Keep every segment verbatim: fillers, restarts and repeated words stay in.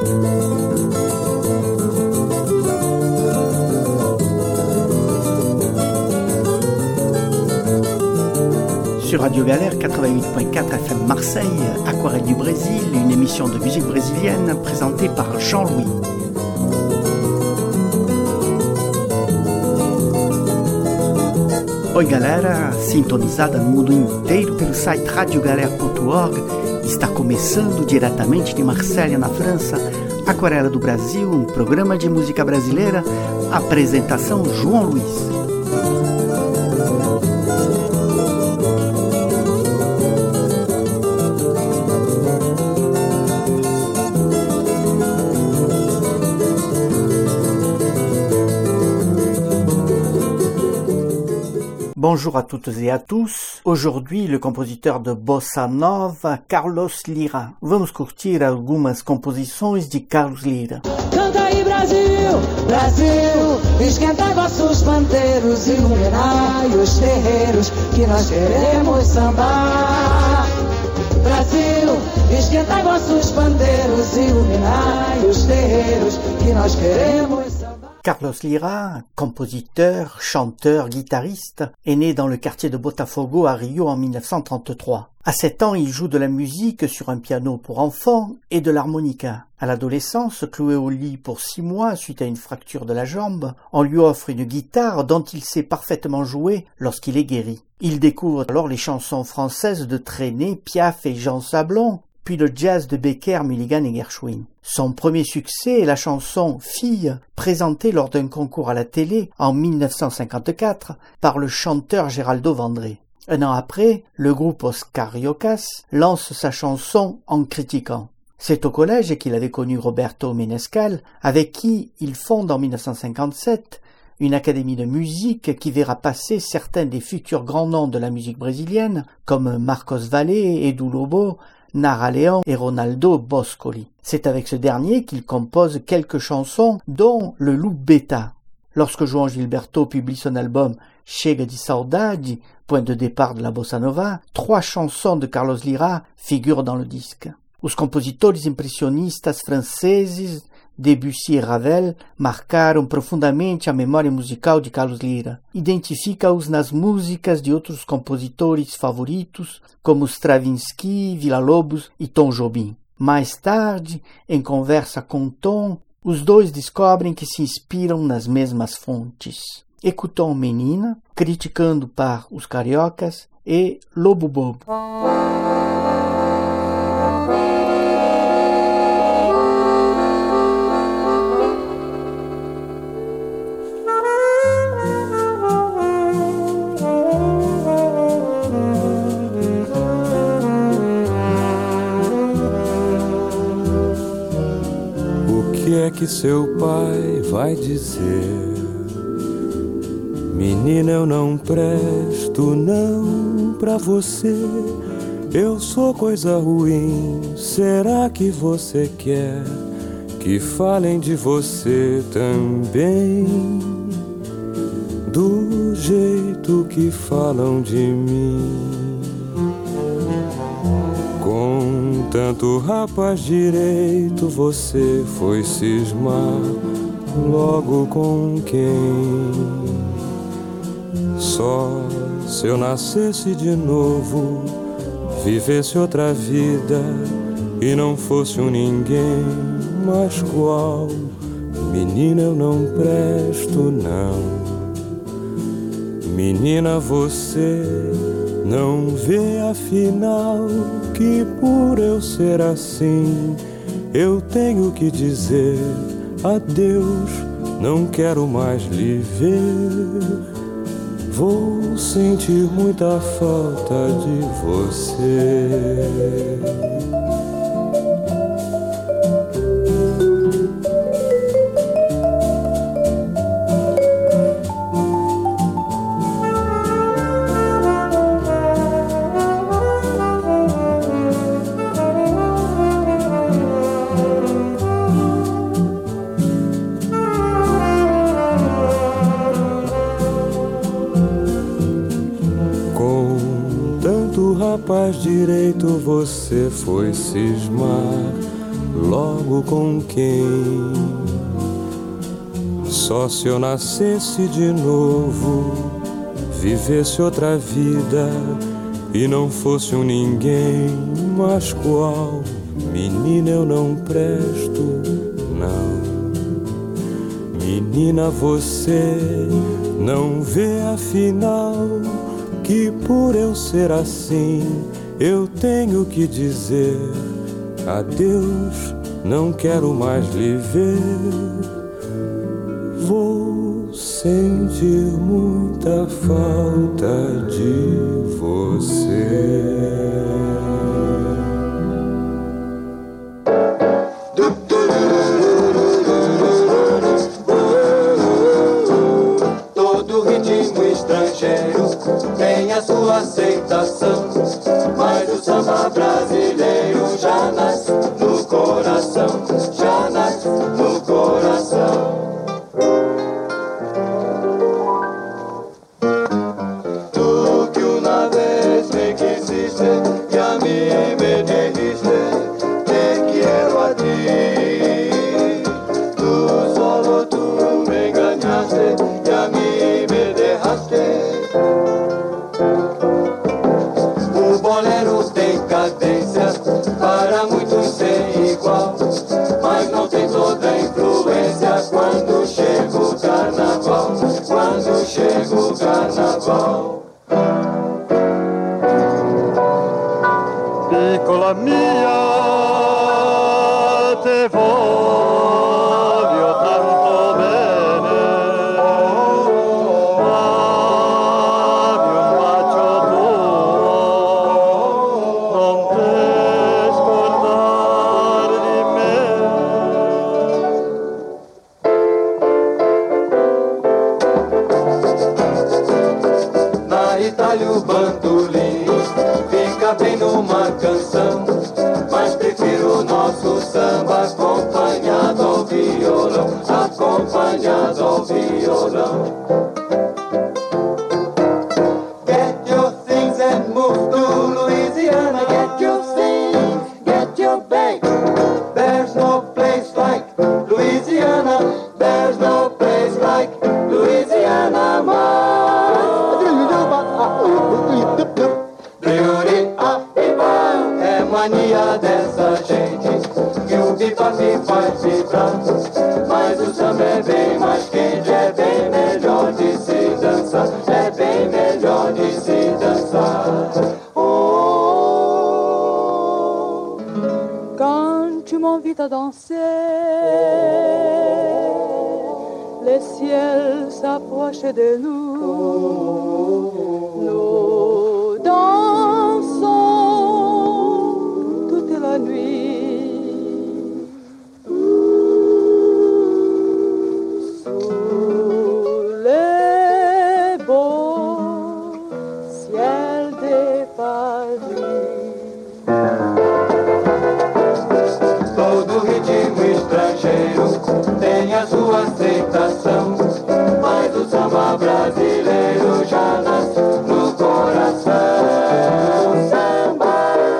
Sur Radio Galère quatre-vingt-huit point quatre F M Marseille, Aquarelle du Brésil, une émission de musique brésilienne présentée par Jean-Louis. Oi galera, sintonizada no mundo inteiro pelo site radio galera ponto org, está começando diretamente de Marselha, na França, Aquarela do Brasil, um programa de música brasileira, apresentação João Luiz. Bonjour à toutes et à tous. Aujourd'hui, le compositeur de Bossa Nova, Carlos Lyra. Vamos curtir algumas composições de Carlos Lyra. Canta aí, Brasil, Brasil, esquentai vossos pandeiros, iluminai os terreiros, que nós queremos sambar. Brasil, esquentai vossos pandeiros, iluminai os terreiros, que nós queremos sambar. Carlos Lyra, compositeur, chanteur, guitariste, est né dans le quartier de Botafogo à Rio en dix-neuf cent trente-trois. À sept ans, il joue de la musique sur un piano pour enfants et de l'harmonica. À l'adolescence, cloué au lit pour six mois suite à une fracture de la jambe, on lui offre une guitare dont il sait parfaitement jouer lorsqu'il est guéri. Il découvre alors les chansons françaises de Trenet, Piaf et Jean Sablon, puis le jazz de Becker, Mulligan et Gershwin. Son premier succès est la chanson « Fille », présentée lors d'un concours à la télé en dix-neuf cent cinquante-quatre par le chanteur Geraldo Vandré. Un an après, le groupe Os Cariocas lance sa chanson en critiquant. C'est au collège qu'il avait connu Roberto Menescal, avec qui il fonde en dix-neuf cent cinquante-sept une académie de musique qui verra passer certains des futurs grands noms de la musique brésilienne, comme Marcos Valle, Edu Lobo, Nara Leão et Ronaldo Boscoli. C'est avec ce dernier qu'il compose quelques chansons, dont le Lubeta. Lorsque João Gilberto publie son album Chega de Saudade, point de départ de la bossa nova, trois chansons de Carlos Lyra figurent dans le disque. Os compositores impressionistas franceses Debussy e Ravel marcaram profundamente a memória musical de Carlos Lyra. Identifica-os nas músicas de outros compositores favoritos, como Stravinsky, Villa-Lobos e Tom Jobim. Mais tarde, em conversa com Tom, os dois descobrem que se inspiram nas mesmas fontes. Écoutons Menina, criticando par Os Cariocas e Lobo Bobo. O que é que seu pai vai dizer? Menina, eu não presto não pra você. Eu sou coisa ruim. Será que você quer que falem de você também? Do jeito que falam de mim. Com tanto rapaz direito você foi cismar logo com quem? Só se eu nascesse de novo, vivesse outra vida e não fosse um ninguém, mas qual? Menina, eu não presto não. Menina, você não vê afinal que por eu ser assim eu tenho que dizer adeus, não quero mais lhe ver. Vou sentir muita falta de você. Rapaz direito você foi cismar logo com quem? Só se eu nascesse de novo, vivesse outra vida e não fosse um ninguém, mas qual? Menina, eu não presto, não. Menina, você não vê afinal que por eu ser assim eu tenho que dizer adeus, não quero mais lhe ver. Vou sentir muita falta de você. Todo ritmo estrangeiro tem a sua aceitação, mas o samba brasileiro já nasce no coração, já nasce no coração. Tú que una vez me quisiste y a mí me dijiste te quiero a ti. Tú solo tú me engañaste y a mí me dejaste. O bolero tem cadência para muitos sem igual, mas não tem toda a influência quando chega o carnaval, quando chega o carnaval. Piccola mia, te voglio tanto bene, dammi un bacio tuo, non te scordare di me. Na Itália o bandolim fica bem numa canção, mas prefiro o nosso samba acompanhado ao violão, acompanhado ao violão. Get your things and move to Louisiana. Get your things, get your bag. There's no place like Louisiana. There's no place like Louisiana, é mania dessa gente que o bipap faz vibrar, mas o samba é bem mais quente, é bem melhor de se dançar, é bem melhor de se dançar. Oh, quand tu m'invites à danser, le ciel s'approche de nous, nous dansons toute la nuit, sous les beaux ciels de Paris. Todo ritmo estrangeiro tem a sua aceitação, mas o samba brasileiro já nasce no coração. Samba.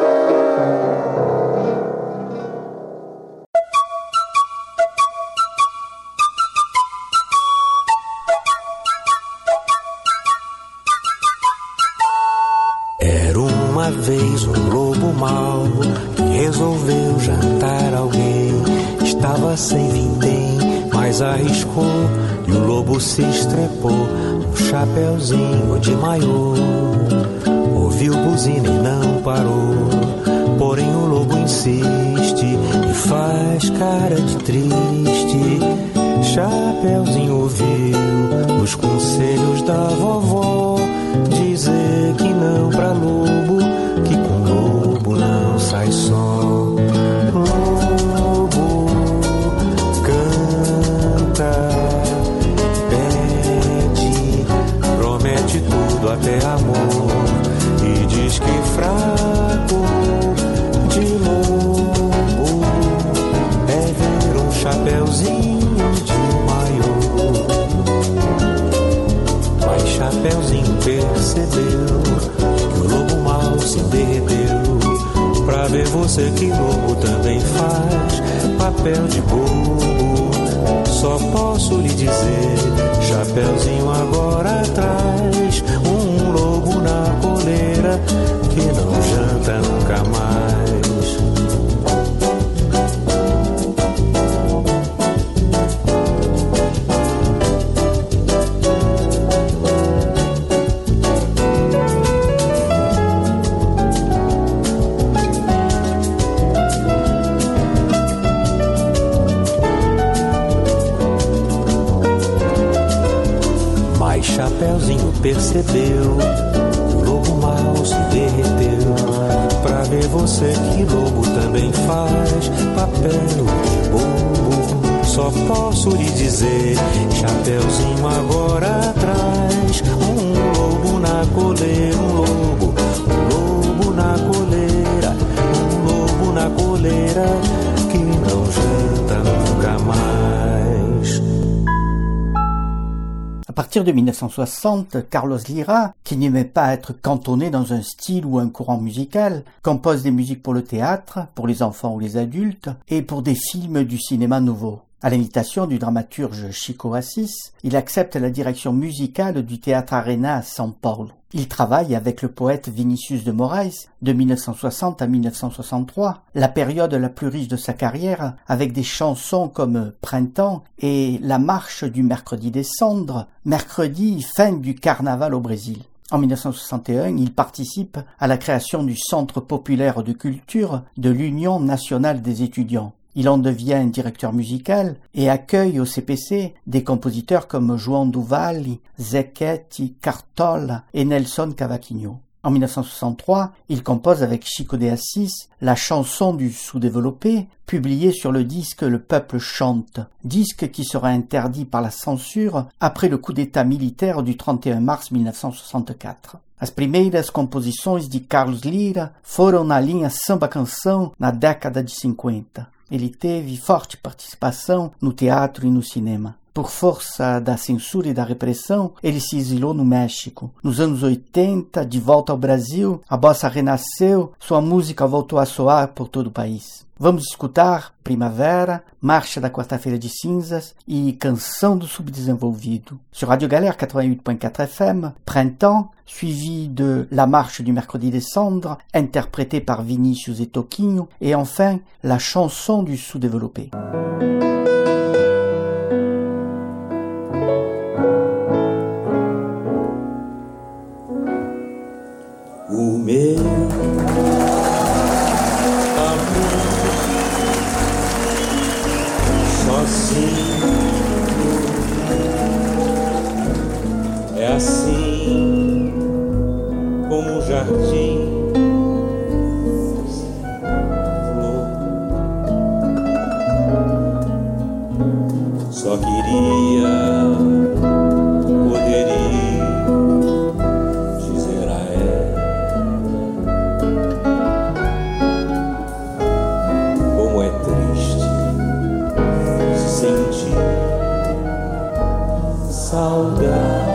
Era uma vez um lobo mau que resolveu jantar alguém. Estava sem vintém, mas arriscou e o lobo se estrepou um chapeuzinho de maiô. Ouviu buzina e não parou, porém o lobo insiste e faz cara de triste. Chapeuzinho ouviu os conselhos da vovó, dizer que não pra lobo, que com lobo não sai só. Lobo canta, pede, promete tudo até amor, e diz que fraco de lobo é ver um chapeuzinho de maiô. Mas Chapeuzinho percebeu que o lobo mau se derreteu pra ver você você que lobo também faz papel de bobo. Só posso lhe dizer, Chapeuzinho agora traz um lobo na coleira que não janta nunca mais. Chapeuzinho percebeu, o lobo mal se derreteu. Pra ver você que lobo também faz papel de bobo. Só posso lhe dizer, Chapeuzinho agora traz um lobo na coleira, um lobo, um lobo na coleira, um lobo na coleira que não janta nunca mais. À partir de mille neuf cent soixante, Carlos Lyra, qui n'aimait pas être cantonné dans un style ou un courant musical, compose des musiques pour le théâtre, pour les enfants ou les adultes, et pour des films du cinéma nouveau. À l'imitation du dramaturge Chico Assis, il accepte la direction musicale du Théâtre Arena à São Paulo. Il travaille avec le poète Vinícius de Moraes de mille neuf cent soixante à mille neuf cent soixante-trois, la période la plus riche de sa carrière, avec des chansons comme Printemps et La marche du mercredi des cendres, mercredi fin du carnaval au Brésil. En mille neuf cent soixante et un, il participe à la création du Centre populaire de culture de l'Union nationale des étudiants. Il en devient directeur musical et accueille au C P C des compositeurs comme João do Valle, Zequete, Cartola et Nelson Cavaquinho. En mille neuf cent soixante-trois, il compose avec Chico de Assis la chanson du sous-développé, publiée sur le disque Le Peuple chante, disque qui sera interdit par la censure après le coup d'état militaire du trinta e um mars mille neuf cent soixante-quatro. As primeiras composições de Carlos Lyra foram na linha samba-canção na década de cinquenta. Ele teve forte participação no teatro e no cinema. Por força da censura e da repressão, ele se exilou no México. Nos anos oitenta, de volta ao Brasil, a bossa renasceu, sua música voltou a soar por todo o país. Vamos escutar Primavera, Marcha da Quarta-feira de Cinzas e Canção do Subdesenvolvido. Sur Radio Galère quatre-vingt-huit point quatre F M, Printemps, suivi de La Marche du Mercredi des Cendres, interprétée par Vinícius et Toquinho, et enfin la chanson du sous-développé. O meu amor sozinho é assim como um jardim flor. Só queria poder ir dizer a ela como é triste se sentir saudade.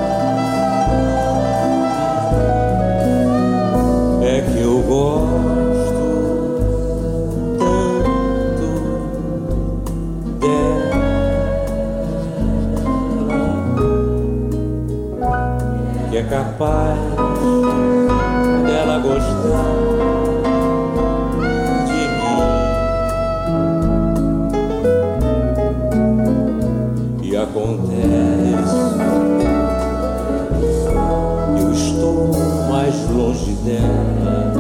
É que eu gosto tanto dela, que é capaz dela gostar de mim. E acontece, eu estou mais longe dela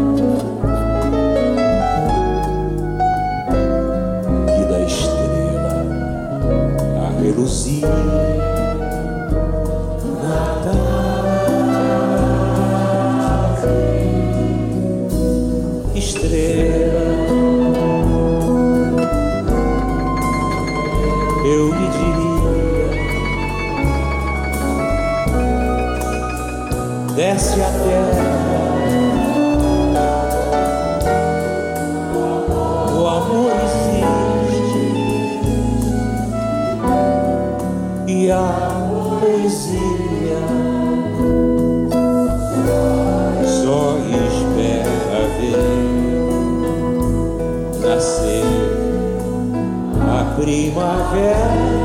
que da estrela a reluzir na tarde. Estrela, eu lhe diria, desce a terra, o amor existe e a poesia só espera ver nascer a primavera.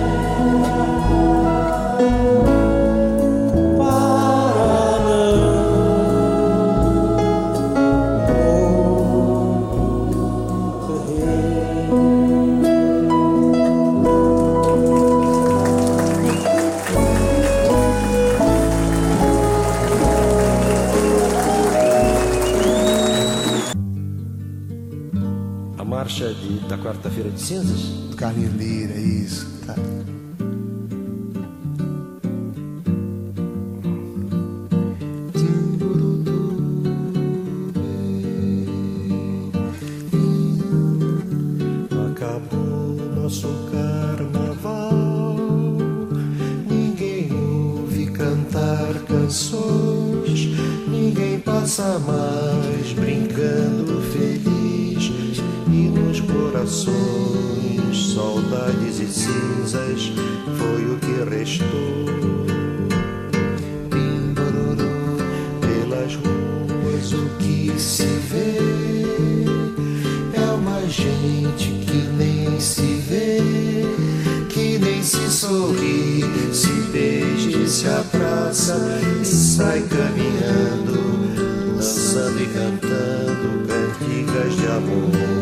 Marcha de, da quarta-feira de cinzas? Do Carlinhos Lira, isso. Tá. Acabou nosso carnaval, ninguém ouve cantar canções, ninguém passa mais brincando feliz. E nos corações, saudades e cinzas, foi o que restou. Pimbororô, pelas ruas o que se vê é uma gente que nem se vê, que nem se sorri, se beija e se abraça e sai caminhando, dançando e cantando cantigas de amor.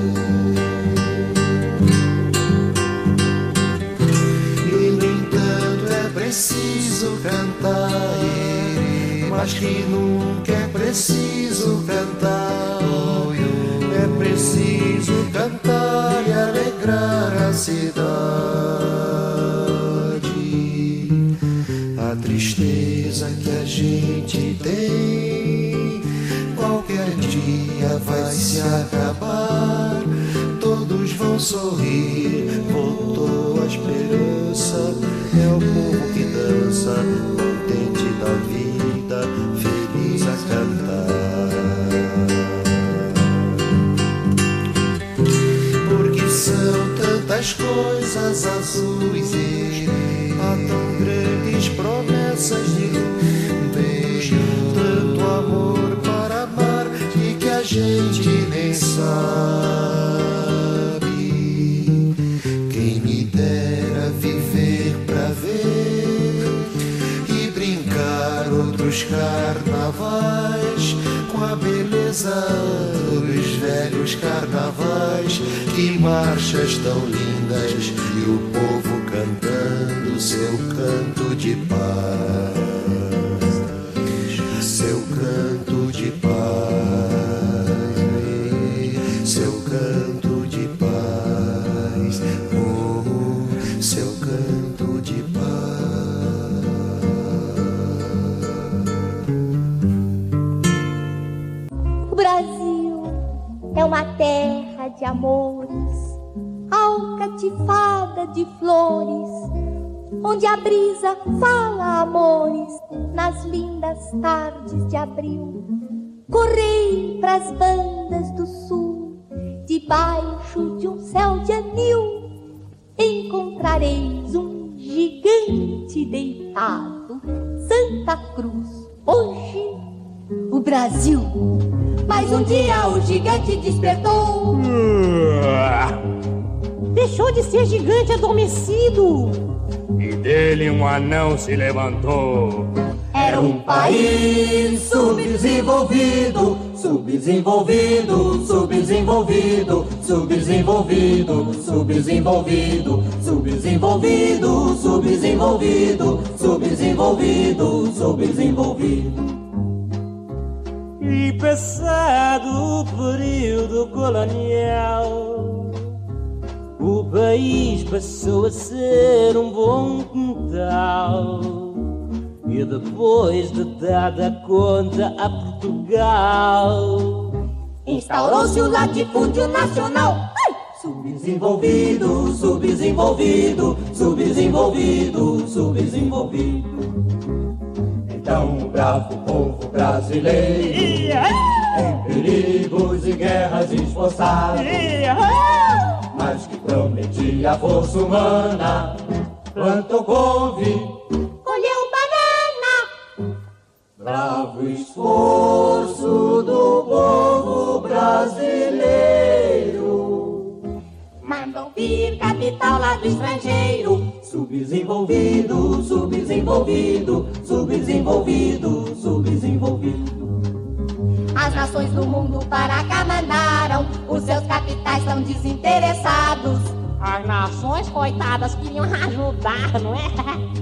Preciso cantar, mas que nunca é preciso cantar. É preciso cantar e alegrar a cidade. A tristeza que a gente tem, qualquer dia vai se acabar. Todos vão sorrir, voltou a esperança. É o povo que dança, contente da vida, feliz a cantar. Porque são tantas coisas azuis e há tão grandes promessas de luz, tanto amor para amar e que a gente nem sabe. Quem me dera viver pra ver e brincar outros carnavais com a beleza dos velhos carnavais. Que marchas tão lindas e o povo cantando seu canto de paz, seu canto de paz, seu canto de paz, oh, seu canto de paz. O Brasil é uma terra de amores, alcatifada de flores, onde a brisa fala amores nas lindas tardes de abril. Correi pras bandas do sul, debaixo de um céu de anil, encontrareis um gigante deitado, Santa Cruz, hoje o Brasil. Mas um dia o gigante despertou, deixou de ser gigante adormecido, e dele um anão se levantou. Era um país subdesenvolvido, subdesenvolvido, subdesenvolvido, subdesenvolvido, subdesenvolvido, subdesenvolvido, subdesenvolvido, subdesenvolvido, subdesenvolvido. E passado o período colonial, o país passou a ser um bom quintal. E depois de dada conta a Portugal, instaurou-se o latifúndio nacional. Ai! Subdesenvolvido, subdesenvolvido, subdesenvolvido, subdesenvolvido. Então o bravo povo brasileiro, em perigos e guerras esforçado, mas que prometia a força humana, plantou couve, colheu banana. Bravo esforço do povo brasileiro, mandam vir capital lá do estrangeiro. Subdesenvolvido, subdesenvolvido, subdesenvolvido, subdesenvolvido. As nações do mundo para cá mandaram, os seus capitais estão desinteressados. As nações, coitadas, queriam ajudar, não é?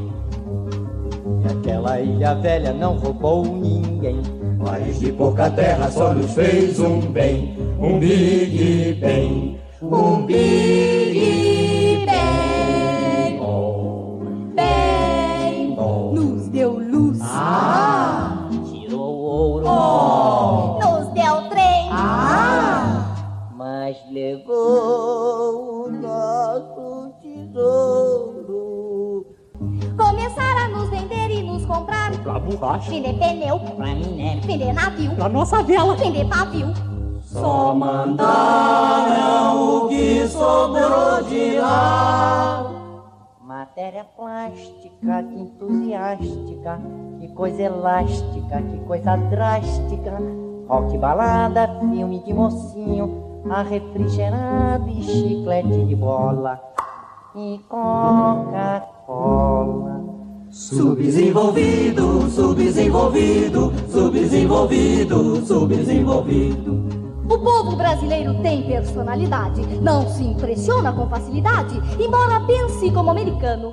E aquela ilha velha não roubou ninguém. País de pouca terra só nos fez um bem, um Big Bang, um Big Bang. Oh, bem, oh. Nos deu luz. Ah, tirou ouro. Oh, nos deu trem. Ah, mas levou o nosso tesouro. Começaram a nos vender e nos comprar. Pra borracha, vender pneu, pra minério, vender navio, pra nossa vela, vender pavio. Só mandaram o que sobrou de lá. Matéria plástica, que entusiástica, que coisa elástica, que coisa drástica. Rock, balada, filme de mocinho, a refrigerado e chiclete de bola e Coca-Cola. Subdesenvolvido, subdesenvolvido, subdesenvolvido, subdesenvolvido. O povo brasileiro tem personalidade, não se impressiona com facilidade, embora pense como americano.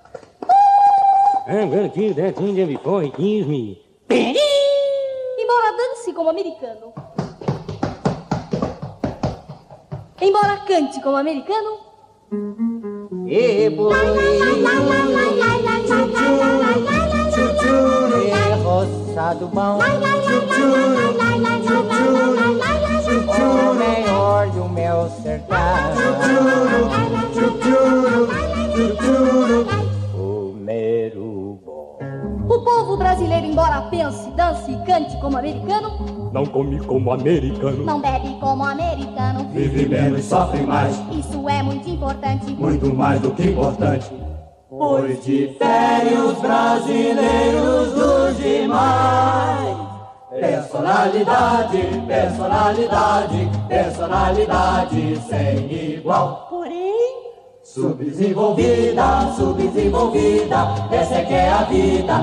I'm gonna kill that Indian before he kills me. Embora dance como americano. Embora cante como americano. E roçado bom, o melhor do meu sertão, o mero bom. O povo brasileiro, embora pense, dance e cante como americano, não come como americano, não bebe como americano, vive menos, sofre mais. Isso é muito importante, muito mais do que importante. Pois diferem os brasileiros dos demais. Personalidade, personalidade, personalidade sem igual. Porém, subdesenvolvida, subdesenvolvida, essa é que é a vida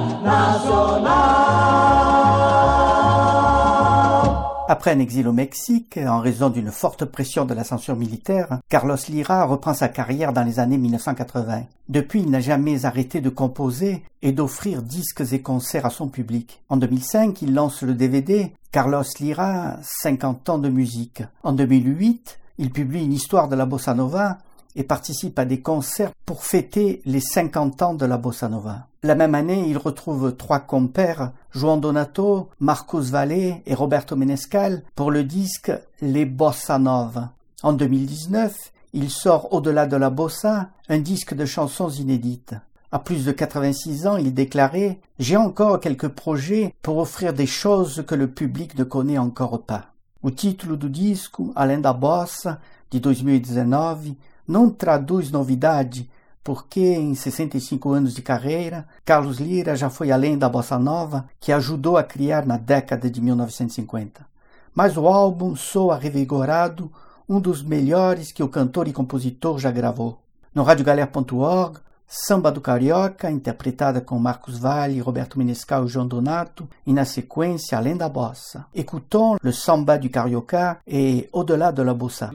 nacional. Après un exil au Mexique, en raison d'une forte pression de la censure militaire, Carlos Lyra reprend sa carrière dans les années mille neuf cent quatre-vingts. Depuis, il n'a jamais arrêté de composer et d'offrir disques et concerts à son public. En deux mille cinq, il lance le D V D Carlos Lyra, cinquante ans de musique. En deux mille huit, il publie une histoire de la bossa nova et participe à des concerts pour fêter les cinquante ans de la bossa nova. La même année, il retrouve trois compères, João Donato, Marcos Valle et Roberto Menescal, pour le disque Les Bossa Nova. En deux mille dix-neuf, il sort Au-delà de la bossa, un disque de chansons inédites. À plus de quatre-vingt-six ans, il déclarait « J'ai encore quelques projets pour offrir des choses que le public ne connaît encore pas ». O título do disco, Além da Bossa, de dois mil e dezenove, não traduz novidade, porque em sessenta e cinco anos de carreira, Carlos Lyra já foi além da bossa nova que ajudou a criar na década de mil novecentos e cinquenta. Mas o álbum soa revigorado, um dos melhores que o cantor e compositor já gravou. No rádio galera ponto org, Samba do Carioca, interpretada com Marcos Valle, Roberto Menescal e João Donato, e na sequência Além da Bossa. Écoutons le Samba du Carioca et Au-delà de la Bossa.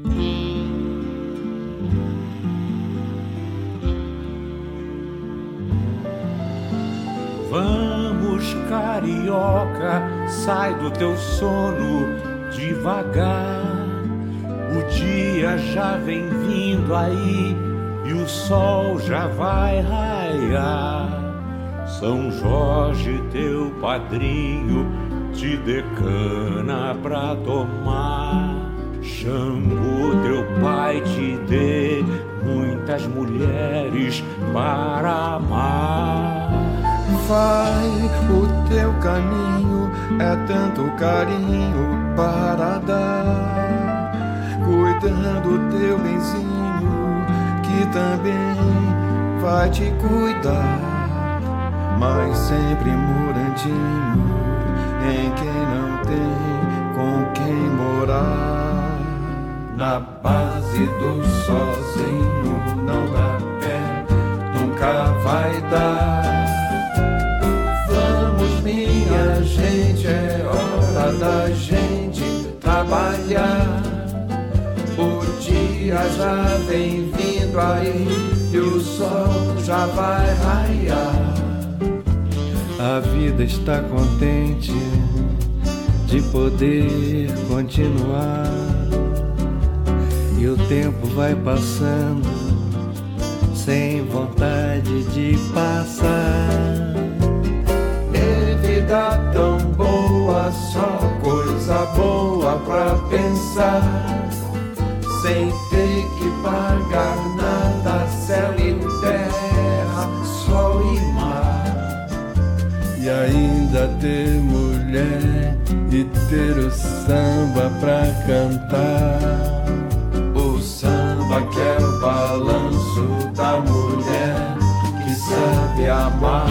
Vamos, carioca, sai do teu sono devagar. O dia já vem vindo aí e o sol já vai raiar. São Jorge, teu padrinho, te decana pra tomar. Xangô, teu pai, te dê muitas mulheres para amar. Vai, o teu caminho é tanto carinho para dar, cuidando teu benzinho que também vai te cuidar, mas sempre morandinho em quem não tem com quem morar. na base do sozinho não dá pé, nunca vai dar. Vamos, minha gente, é hora da gente trabalhar. O dia já vem vindo aí e o sol já vai raiar. A vida está contente de poder continuar, e o tempo vai passando sem vontade de passar. É vida tão boa, só coisa boa pra pensar, sem ter que pagar nada, céu e terra, sol e mar. E ainda ter mulher e ter o samba pra cantar. O samba que é o balanço da mulher que sabe amar.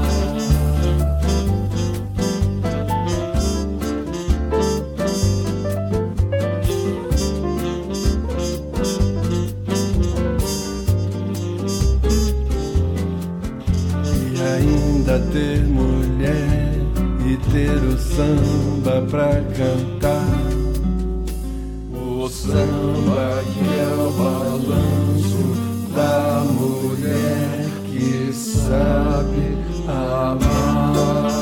Ter mulher e ter o samba pra cantar. O samba que é o balanço da mulher que sabe amar.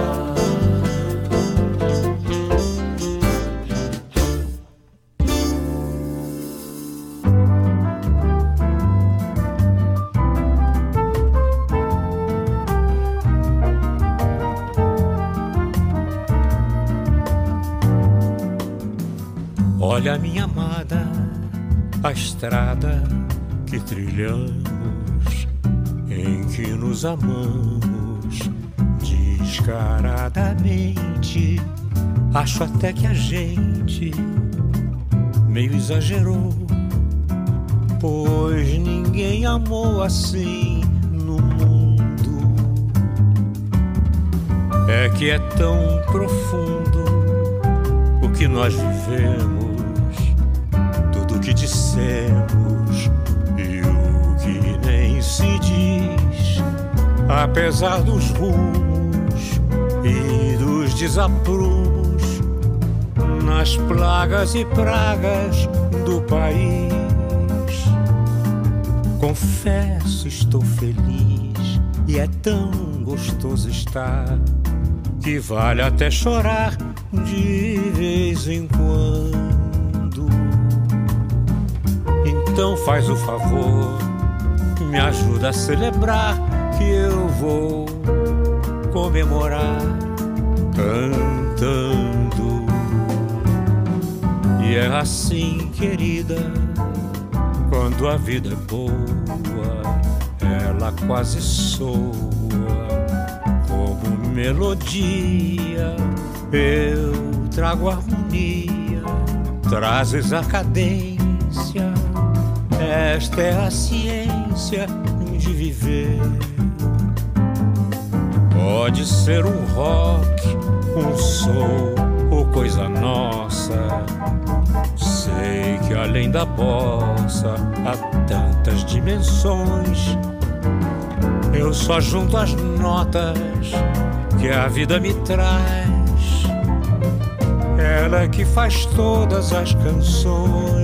Olha, minha amada, a estrada que trilhamos, em que nos amamos descaradamente. Acho até que a gente meio exagerou, pois ninguém amou assim no mundo. É que é tão profundo o que nós vivemos, que dissemos e o que nem se diz, apesar dos rumos e dos desaprumos, nas plagas e pragas do país. Confesso, estou feliz e é tão gostoso estar, que vale até chorar de vez em quando. Então faz o favor, me ajuda a celebrar, que eu vou comemorar cantando. E é assim, querida, quando a vida é boa, ela quase soa como melodia. Eu trago harmonia, trazes a cadência. Esta é a ciência de viver. Pode ser um rock, um soul ou coisa nossa. Sei que além da bossa há tantas dimensões. Eu só junto as notas que a vida me traz. Ela que faz todas as canções.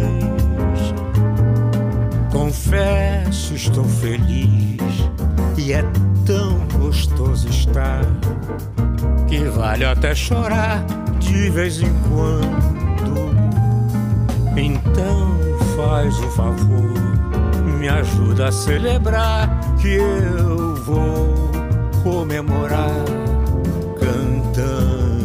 Confesso, estou feliz e é tão gostoso estar, que vale até chorar de vez em quando. Então faz o favor, me ajuda a celebrar, que eu vou comemorar cantando.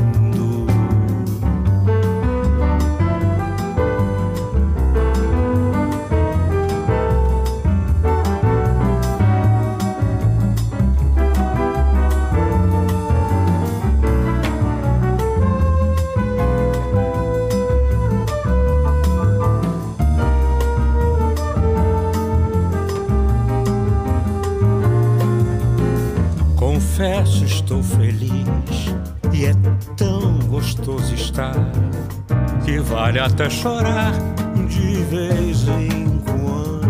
Confesso, estou feliz e é tão gostoso estar, que vale até chorar de vez em quando.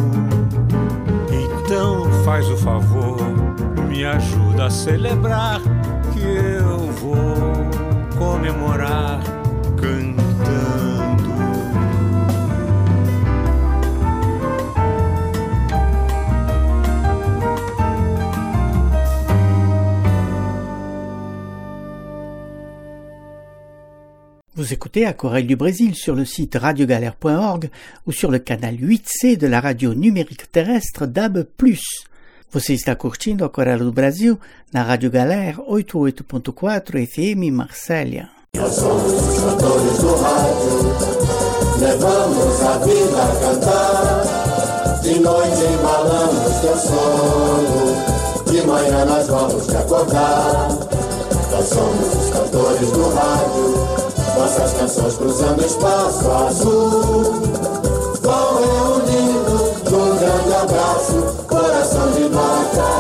Então faz o favor, me ajuda a celebrar que eu vou comemorar cantando. Vous écoutez Aquarelle du Brésil sur le site radio galère point org ou sur le canal huit C de la radio numérique terrestre D A B plus. Você está curtindo Aquarelle do Brasil na Rádio Galera oitenta e oito ponto quatro F M Marsella. Nós somos os cantores do rádio, levamos a vida a cantar. De noite embalamos teu sono, de manhã nós vamos te acordar. Nós somos os cantores do rádio, nossas canções cruzando espaço azul, vão reunindo num grande abraço, coração de nota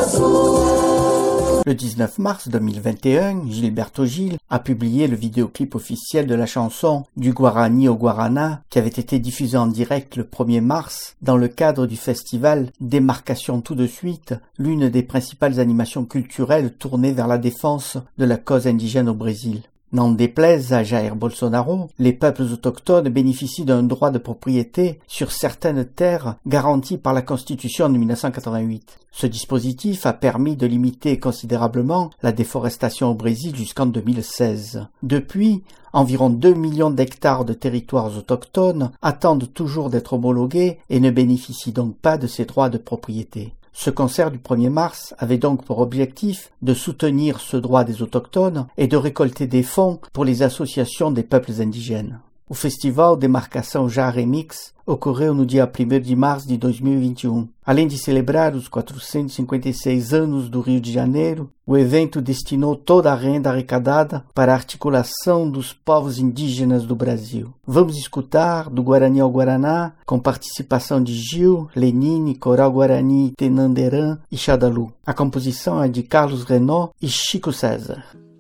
azul. Le dix-neuf mars deux mille vingt et un, Gilberto Gil a publié le vidéoclip officiel de la chanson Du Guarani au Guarana qui avait été diffusé en direct le premier mars dans le cadre du festival Démarcation tout de suite, l'une des principales animations culturelles tournées vers la défense de la cause indigène au Brésil. N'en déplaise à Jair Bolsonaro, les peuples autochtones bénéficient d'un droit de propriété sur certaines terres garanties par la Constitution de mille neuf cent quatre-vingt-huit. Ce dispositif a permis de limiter considérablement la déforestation au Brésil jusqu'en deux mille seize. Depuis, environ deux millions d'hectares de territoires autochtones attendent toujours d'être homologués et ne bénéficient donc pas de ces droits de propriété. Ce concert du premier mars avait donc pour objectif de soutenir ce droit des autochtones et de récolter des fonds pour les associations des peuples indigènes. O Festival Demarcação Já Remix ocorreu no dia primeiro de março de dois mil e vinte e um. Além de celebrar os quatrocentos e cinquenta e seis anos do Rio de Janeiro, o evento destinou toda a renda arrecadada para a articulação dos povos indígenas do Brasil. Vamos escutar Do Guarani ao Guaraná, com participação de Gil, Lenine, Coral Guarani, Tenanderan e Xadalu. A composição é de Carlos Renaud e Chico César.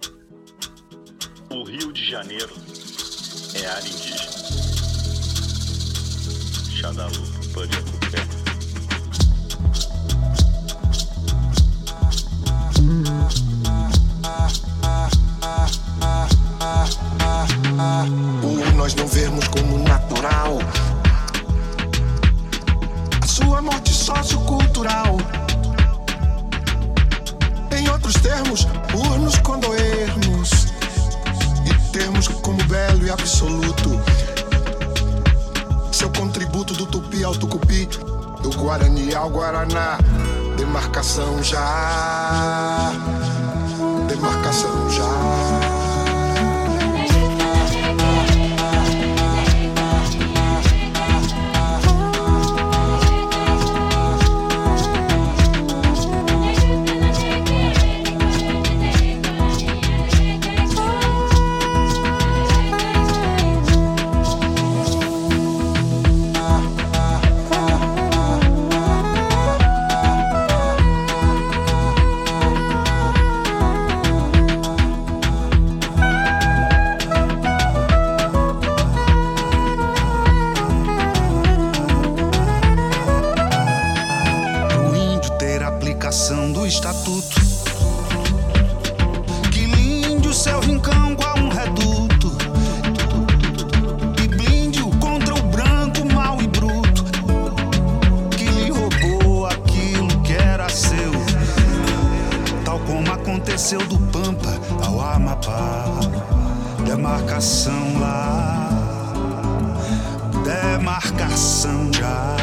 O Rio de Janeiro é área indígena. Xadalu, pode acompanhar. Por nós não vermos como natural a sua morte sociocultural. Em outros termos, por nos condoermos e termos como belo e absoluto seu contributo do tupi ao tucupi, do Guarani ao Guaraná. Demarcação já, demarcação já. Do estatuto que linde o seu rincão igual um reduto e blinde-o contra o branco mau e bruto que lhe roubou aquilo que era seu, tal como aconteceu do Pampa ao Amapá. Demarcação lá, demarcação já.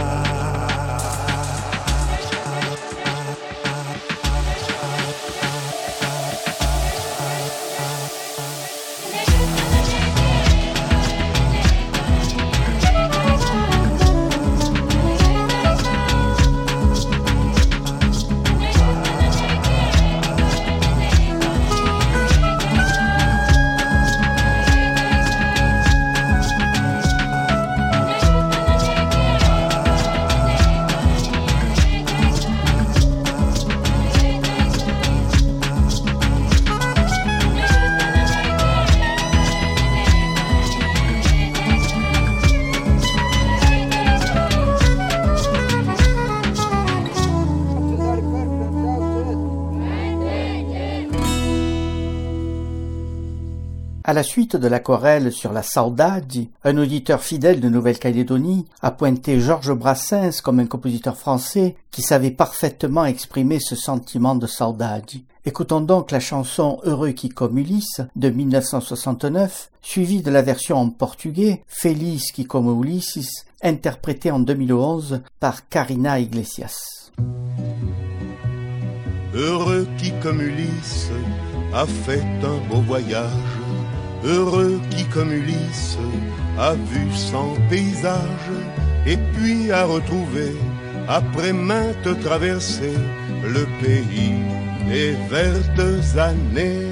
À la suite de l'aquarelle sur la Saudade, un auditeur fidèle de Nouvelle-Calédonie a pointé Georges Brassens comme un compositeur français qui savait parfaitement exprimer ce sentiment de saudade. Écoutons donc la chanson Heureux qui comme Ulysse de mille neuf cent soixante-neuf, suivie de la version en portugais Feliz qui comme Ulisses, interprétée en deux mille onze par Karina Iglesias. Heureux qui comme Ulysse a fait un beau voyage, heureux qui comme Ulysse a vu cent paysages, et puis a retrouvé, après maintes traversées, le pays des vertes années.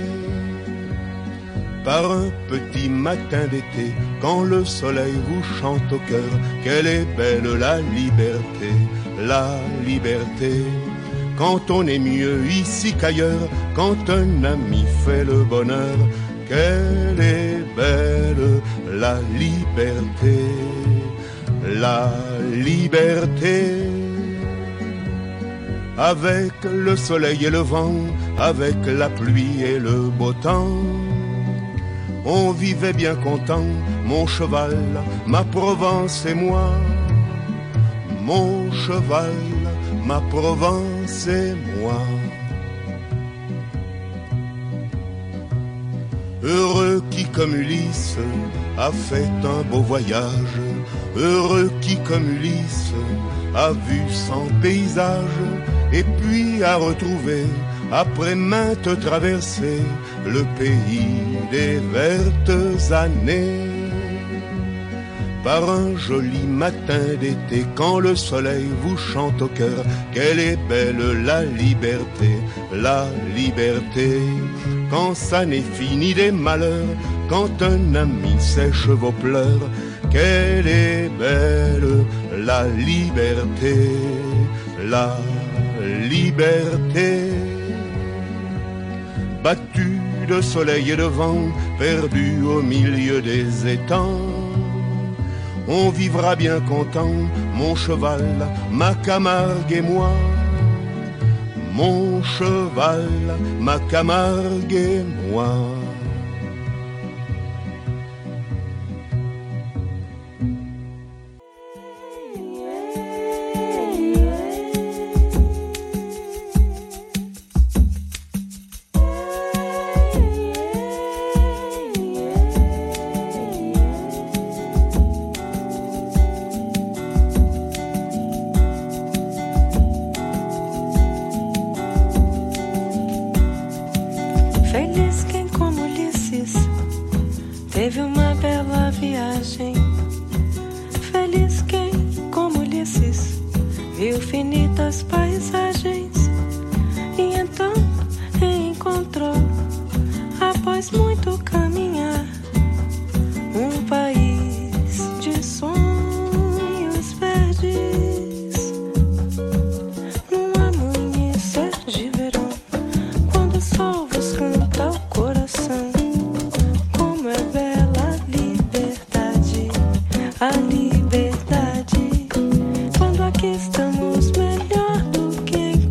Par un petit matin d'été, quand le soleil vous chante au cœur, quelle est belle la liberté, la liberté. Quand on est mieux ici qu'ailleurs, quand un ami fait le bonheur, quelle est belle la liberté, la liberté. Avec le soleil et le vent, avec la pluie et le beau temps, on vivait bien content, mon cheval, ma Provence et moi. Mon cheval, ma Provence et moi. Heureux qui comme Ulysse a fait un beau voyage, heureux qui comme Ulysse a vu cent paysages, et puis a retrouvé, après maintes traversées, le pays des vertes années. Par un joli matin d'été, quand le soleil vous chante au cœur, quelle est belle la liberté, la liberté. Quand ça n'est fini des malheurs, quand un ami sèche vos pleurs, quelle est belle la liberté, la liberté. Battu de soleil et de vent, perdu au milieu des étangs, on vivra bien content, mon cheval, ma Camargue et moi. Mon cheval, ma Camargue et moi. Feliz quem como Ulisses teve uma bela viagem. Feliz quem como Ulisses viu finitas paisagens e então encontrou, após muito caminhar, um país de sonhos verdes. Num amanhecer de verão, quando o sol vos canta o coração, como é bela a liberdade, a liberdade. Quando aqui estamos melhor do que em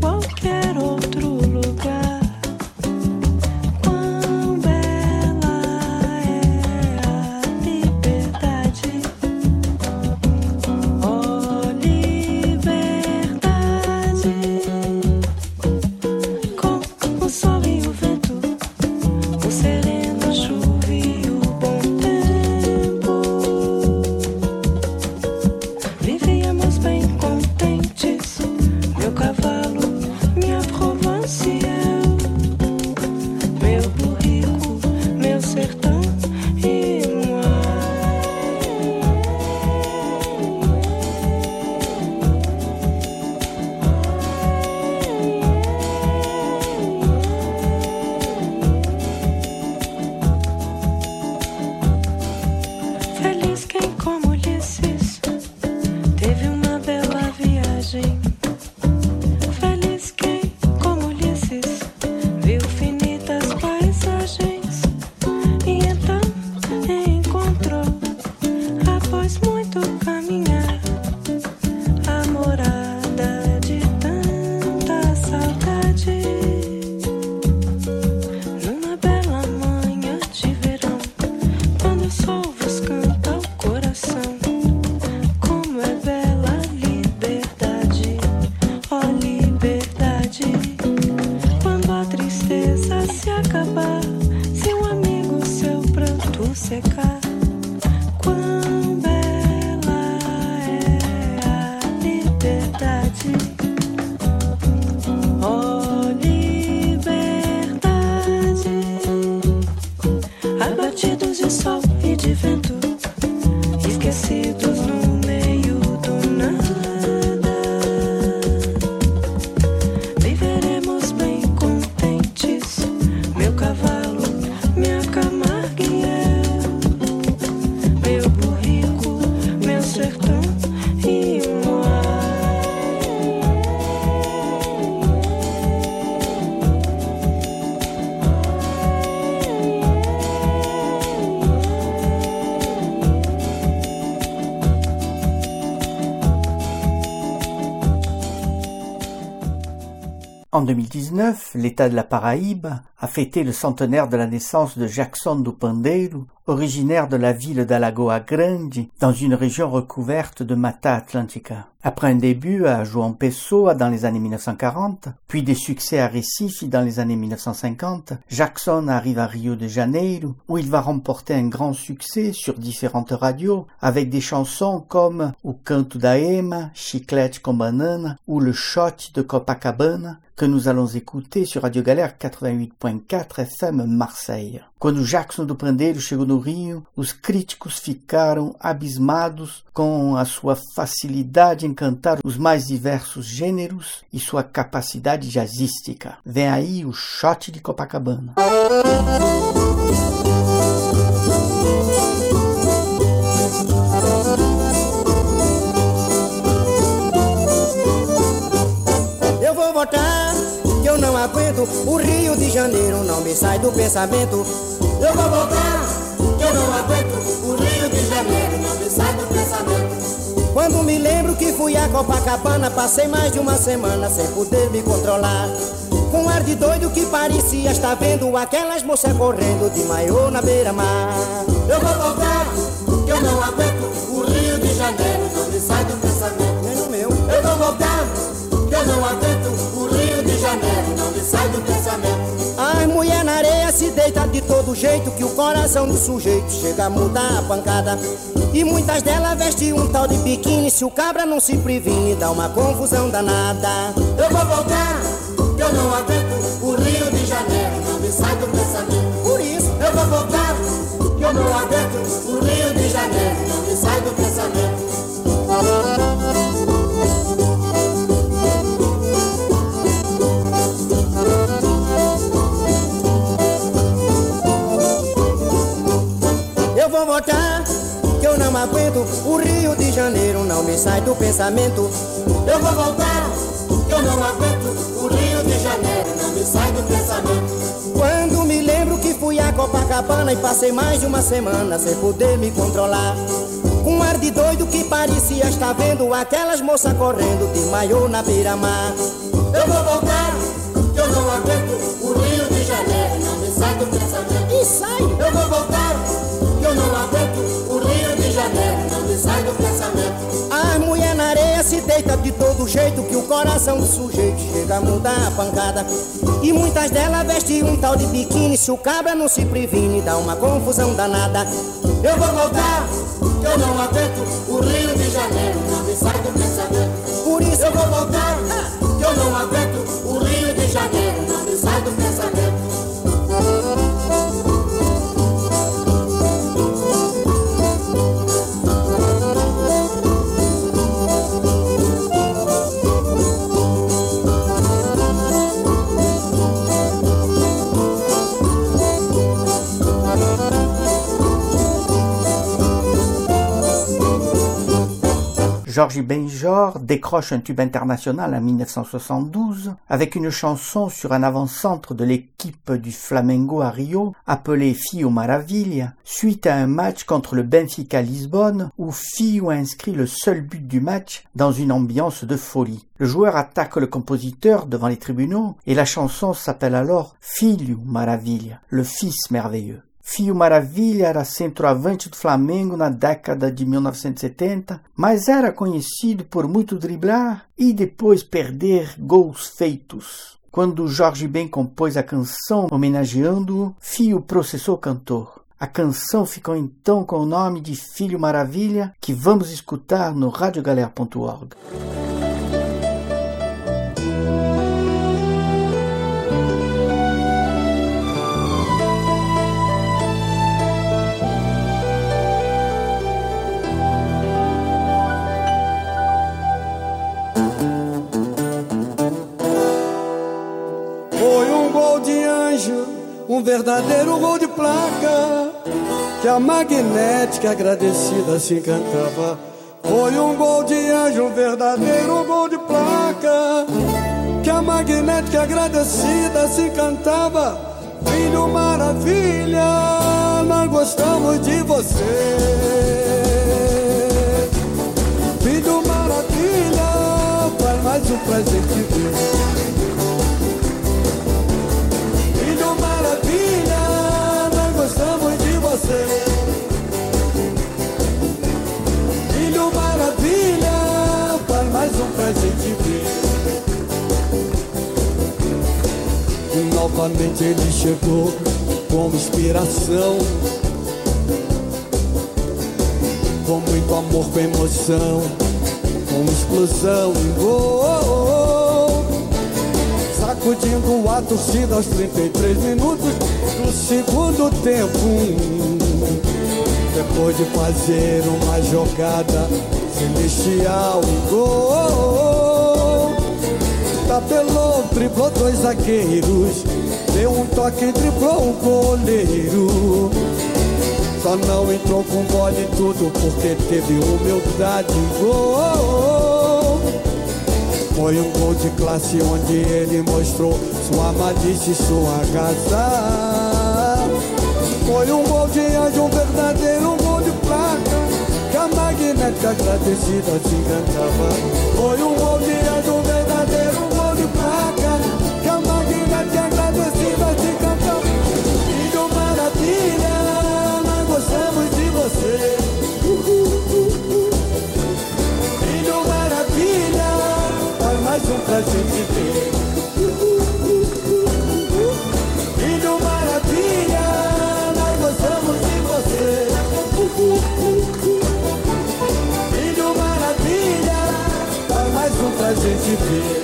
secar. Quão bela é a liberdade. Oh, liberdade. Abatidos de sol e de vento, esquecidos no meio do nada. Viveremos bem contentes, meu cavalo, minha Camargue e eu, meu burrico, meu sertão e o mar. En deux mille dix-neuf, l'État de la Paraíbe a fêté le centenaire de la naissance de Jackson do Pandeiro, originaire de la ville d'Alagoa Grande, dans une région recouverte de Mata Atlântica. Après un début à João Pessoa dans les années mille neuf cent quarante, puis des succès à Recife dans les années mille neuf cent cinquante, Jackson arrive à Rio de Janeiro, où il va remporter un grand succès sur différentes radios, avec des chansons comme O Canto da Ema, Chiclete com Banana ou Le Shot de Copacabana, que nous allons écouter sur Radio Galère quatre-vingt-huit point quatre F M Marseille. Quando Jackson do Pandeiro chegou no Rio, os críticos ficaram abismados com a sua facilidade em cantar os mais diversos gêneros e sua capacidade jazzística. Vem aí o Shot de Copacabana. Eu vou voltar, que eu não aguento, o Rio de Janeiro não me sai do pensamento. Eu vou voltar, que eu não aguento, o Rio de Janeiro não me sai do pensamento. Quando me lembro que fui a Copacabana, passei mais de uma semana sem poder me controlar. Com um ar de doido que parecia estar vendo aquelas moças correndo de maiô na beira-mar. Eu vou voltar, que eu não aguento, o Rio de Janeiro não me sai do pensamento. Nem no meu. Eu vou voltar, que eu não aguento, o Rio de Janeiro não me sai do pensamento. As mulher na areia se deita de todo jeito, que o coração do sujeito chega a mudar a pancada. E muitas delas vestem um tal de biquíni, se o cabra não se previne, dá uma confusão danada. Eu vou voltar, que eu não aguento, o Rio de Janeiro não me sai do pensamento. Por isso, eu vou voltar, que eu não aguento, o Rio de Janeiro não me sai do pensamento. Eu vou voltar, que eu não aguento, o Rio de Janeiro não me sai do pensamento. Eu vou voltar, que eu não aguento, o Rio de Janeiro não me sai do pensamento. Quando me lembro que fui a Copacabana e passei mais de uma semana sem poder me controlar. Com um ar de doido que parecia estar vendo aquelas moças correndo de maiô na beira-mar. Eu vou voltar, que eu não aguento, o Rio de Janeiro não me sai do pensamento. E sai! Eu vou voltar, que eu não aguento, o Rio de Janeiro não me sai do pensamento. A mulher na areia se deita de todo jeito, que o coração do sujeito chega a mudar a pancada. E muitas delas vestem um tal de biquíni, se o cabra não se previne, dá uma confusão danada. Eu vou voltar, que eu não aguento, o Rio de Janeiro não me sai do pensamento. Por isso eu vou voltar, que eu não aguento, o Rio de Janeiro não me sai do pensamento. Jorge Benjor décroche un tube international en mille neuf cent soixante-douze avec une chanson sur un avant-centre de l'équipe du Flamengo à Rio appelée Fio Maravilha, suite à un match contre le Benfica Lisbonne où Fio a inscrit le seul but du match dans une ambiance de folie. Le joueur attaque le compositeur devant les tribunaux et la chanson s'appelle alors Filho Maravilha, le fils merveilleux. Fio Maravilha era centroavante do Flamengo na década de mil novecentos e setenta, mas era conhecido por muito driblar e depois perder gols feitos. Quando Jorge Ben compôs a canção homenageando-o, Fio processou o cantor. A canção ficou então com o nome de Filho Maravilha, que vamos escutar no radiogalera ponto org. Um verdadeiro gol de placa que a magnética agradecida se cantava. Foi um gol de anjo, um verdadeiro gol de placa que a magnética agradecida se cantava. Filho Maravilha, nós gostamos de você. Filho Maravilha, faz mais um presente de Deus. Gostamos de você, Filho Maravilha, faz mais um presente vir. E novamente ele chegou como inspiração, com muito amor, com emoção, com explosão e gol, sacudindo a torcida aos trinta e três minutos do segundo tempo, depois de fazer uma jogada celestial e gol, tabelou, driblou dois zagueiros, deu um toque e driblou um goleiro. Só não entrou com bola e tudo porque teve humildade e gol. Foi um gol de classe onde ele mostrou sua malícia e sua garra. Foi um gol de anjo, um verdadeiro gol de placa que a magnética agradecida se cantava. Foi um gol de anjo, um verdadeiro gol de placa que a magnética agradecida se cantava. Filho Maravilha, nós gostamos de você. Filho Maravilha, faz mais um pra gente ter. Filho Maravilha, nós gostamos de você. Filho Maravilha, faz mais um pra gente ver.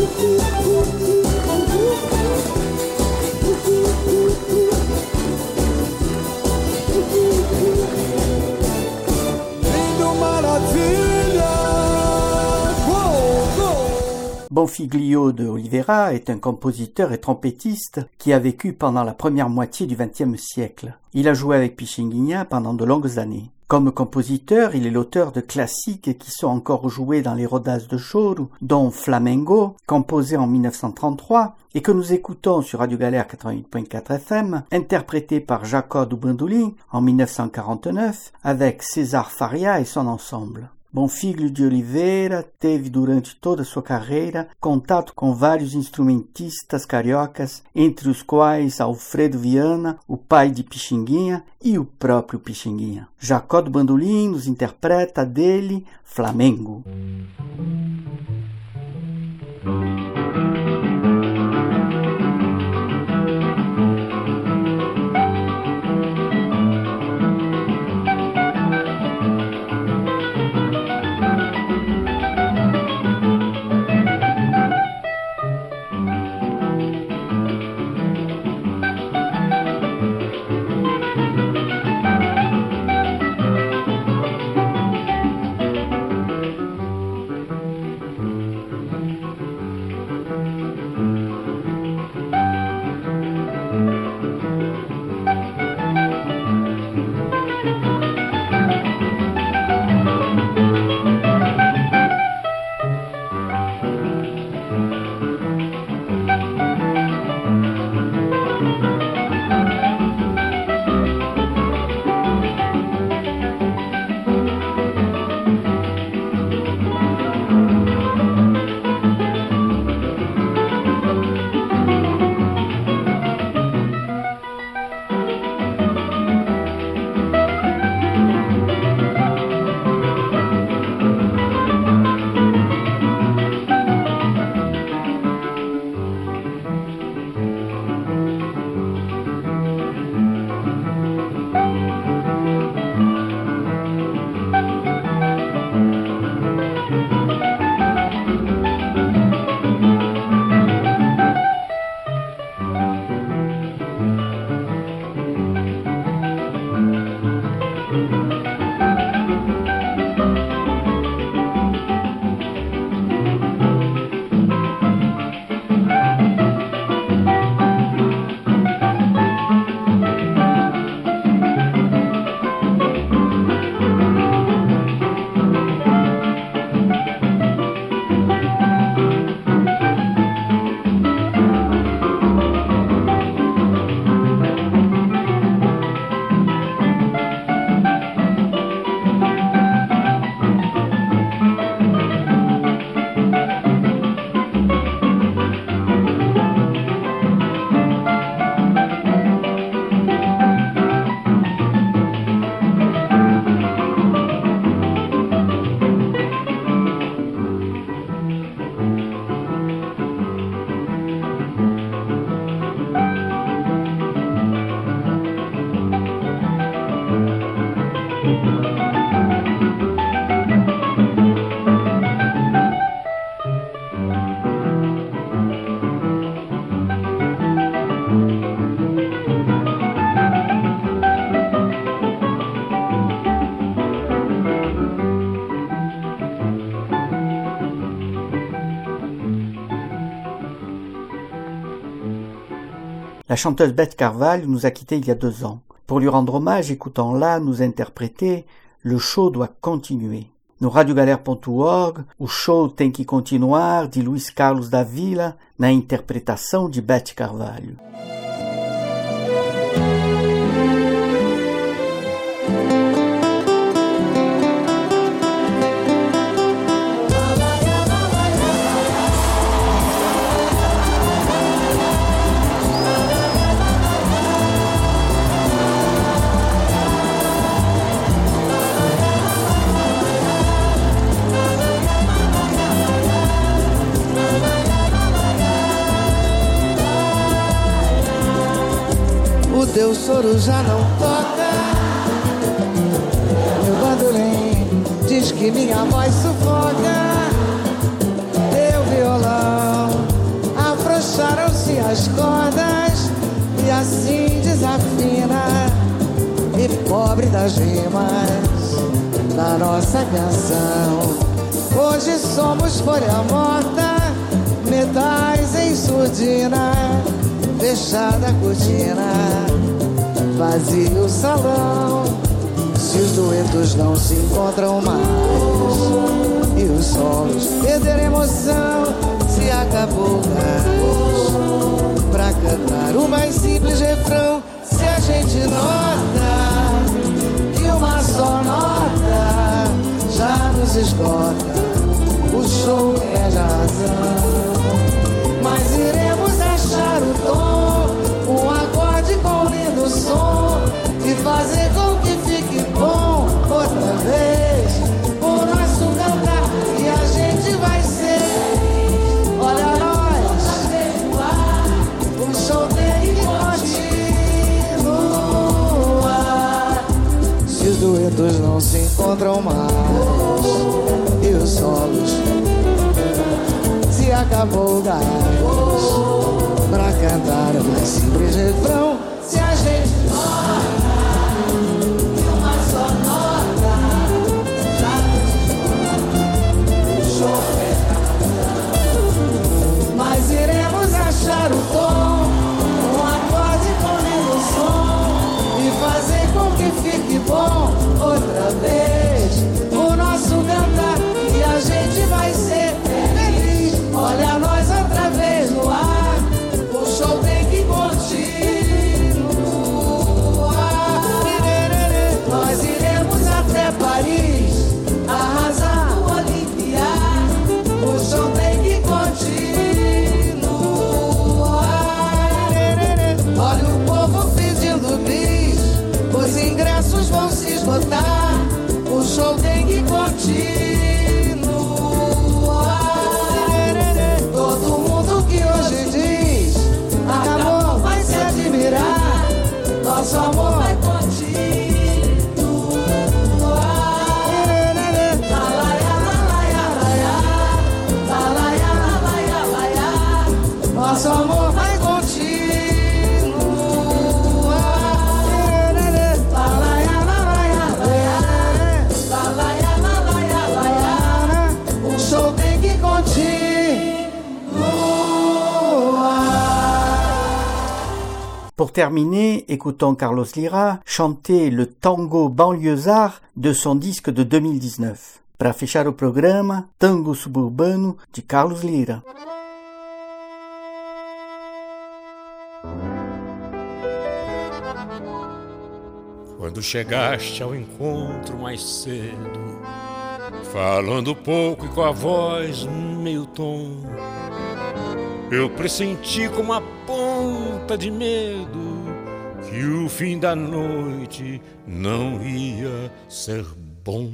Filho Maravilha. Bonfiglio de Oliveira est un compositeur et trompettiste qui a vécu pendant la première moitié du vingtième siècle. Il a joué avec Pichinguinha pendant de longues années. Comme compositeur, il est l'auteur de classiques qui sont encore joués dans les rodas de choro, dont Flamengo, composé en mille neuf cent trente-trois, et que nous écoutons sur Radio Galera quatre-vingt-huit point quatre F M, interprété par Jacó do Bandolim en mille neuf cent quarante-neuf, avec César Faria et son ensemble. Bonfiglio de Oliveira teve durante toda sua carreira contato com vários instrumentistas cariocas, entre os quais Alfredo Viana, o pai de Pichinguinha, e o próprio Pichinguinha. Jacó do Bandolim nos interpreta dele Flamengo. La chanteuse Beth Carvalho nous a quittés il y a deux ans. Pour lui rendre hommage, écoutons-la nous interpréter « Le show doit continuer ». No radiogalera ponto org, o show tem que continuar, de Luiz Carlos da Vila, na interpretação de Beth Carvalho. Teu soro já não toca, meu bandolim diz que minha voz sufoca. Teu violão, afrouxaram-se as cordas e assim desafina. E pobre das rimas da nossa canção, hoje somos folha morta, metais em surdina. Fechada a cortina, vazio o salão. Se os duetos não se encontram mais e os solos perderam emoção, se acabou o gás pra cantar o mais simples refrão. Se a gente nota que uma só nota já nos esgota, o show perde a razão. Mas iremos achar o tom, um acorde com lindo som, e fazer com que fique bom outra vez o nosso cantar. E a gente vai ser, olha nós, o show tem que continuar. Se os duetos não se encontram mais e os solos, se acabou o gás pra cantar o mais simples refrão. Se a gente nota que uma só nota já nos show é, mas iremos achar o tom, um acorde com lindo som, e fazer com que fique bom outra vez o nosso cantar. E a gente vai ser feliz, olha nós outra vez no ar, o show tem que continuar. Nós iremos até Paris, arrasar o Olimpia, o show tem que continuar. Olha o povo pedindo bis, os ingressos vão se esgotar, o show tem que continuar. Todo mundo que hoje diz acabou vai se admirar, nosso amor vai continuar. Nosso amor vai continuar. O show tem que continuar. Pour terminer, écoutons Carlos Lyra chanter le tango banlieusard de son disque de deux mille dix-neuf. Para fechar o programa, Tango Suburbano de Carlos Lyra. Quando chegaste ao encontro mais cedo, falando pouco e com a voz meio tom, eu pressenti com uma ponta de medo que o fim da noite não ia ser bom.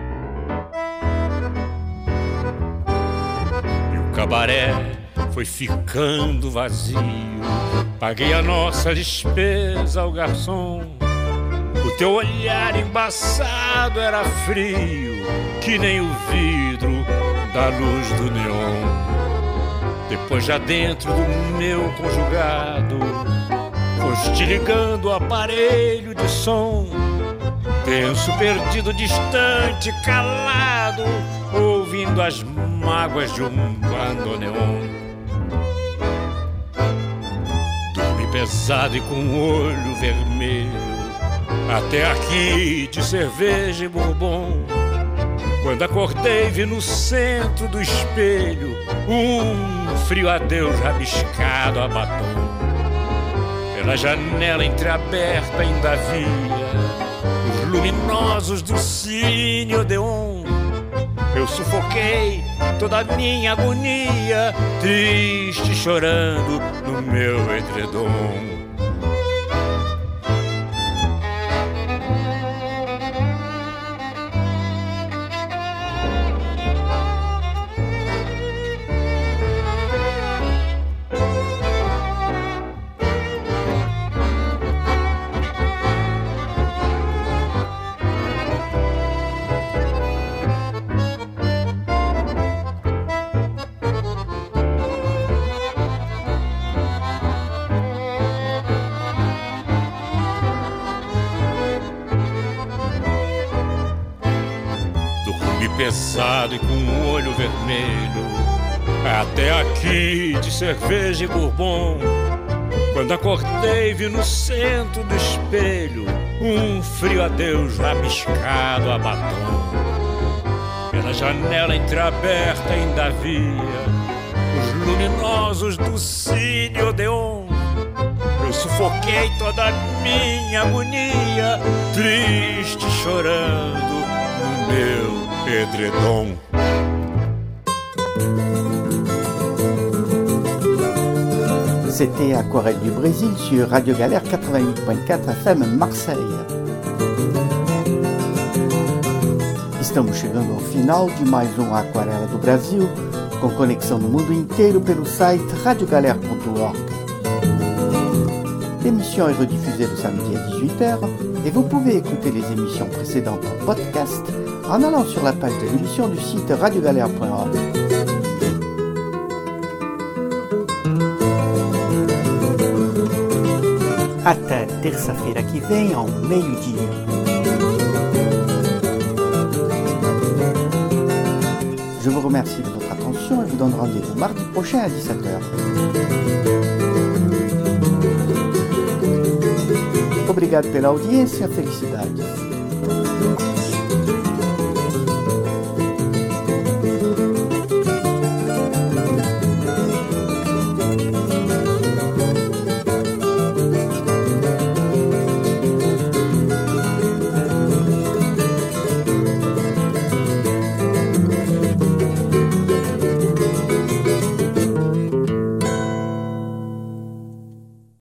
E o cabaré foi ficando vazio, paguei a nossa despesa ao garçom. O teu olhar embaçado era frio, que nem o vidro da luz do neon. Depois já dentro do meu conjugado, foste ligando o aparelho de som. Penso perdido, distante, calado, ouvindo as mágoas de um bandoneon. Dormi pesado pesado e com o olho vermelho. Até aqui de cerveja e bourbon. Quando acordei vi no centro do espelho um frio adeus rabiscado a batom. Pela janela entreaberta ainda via os luminosos do Cine Odeon. Eu sufoquei toda a minha agonia, triste chorando no meu edredom. Pesado e com o olho vermelho, até aqui de cerveja e bourbon. Quando acordei vi no centro do espelho um frio adeus rabiscado a batom. Pela janela entreaberta ainda via os luminosos do Cine Odeon. Eu sufoquei toda a minha agonia, triste chorando no meu edredom. C'était Aquarelle du Brésil sur Radio Galère quatre-vingt-huit point quatre F M Marseille. Estamos chegando ao final de mais um Aquarela do Brasil, com conexão no mundo inteiro pelo site radio galère ponto org. L'émission est rediffusée le samedi à dix-huit heures et vous pouvez écouter les émissions précédentes en podcast en allant sur la page de l'émission du site radio galère point org. Até terça-feira que vem, ao meio-dia. Je vous remercie de votre attention et vous donne rendez-vous mardi prochain à dix-sept heures. Obrigado pela audiência, felicidades.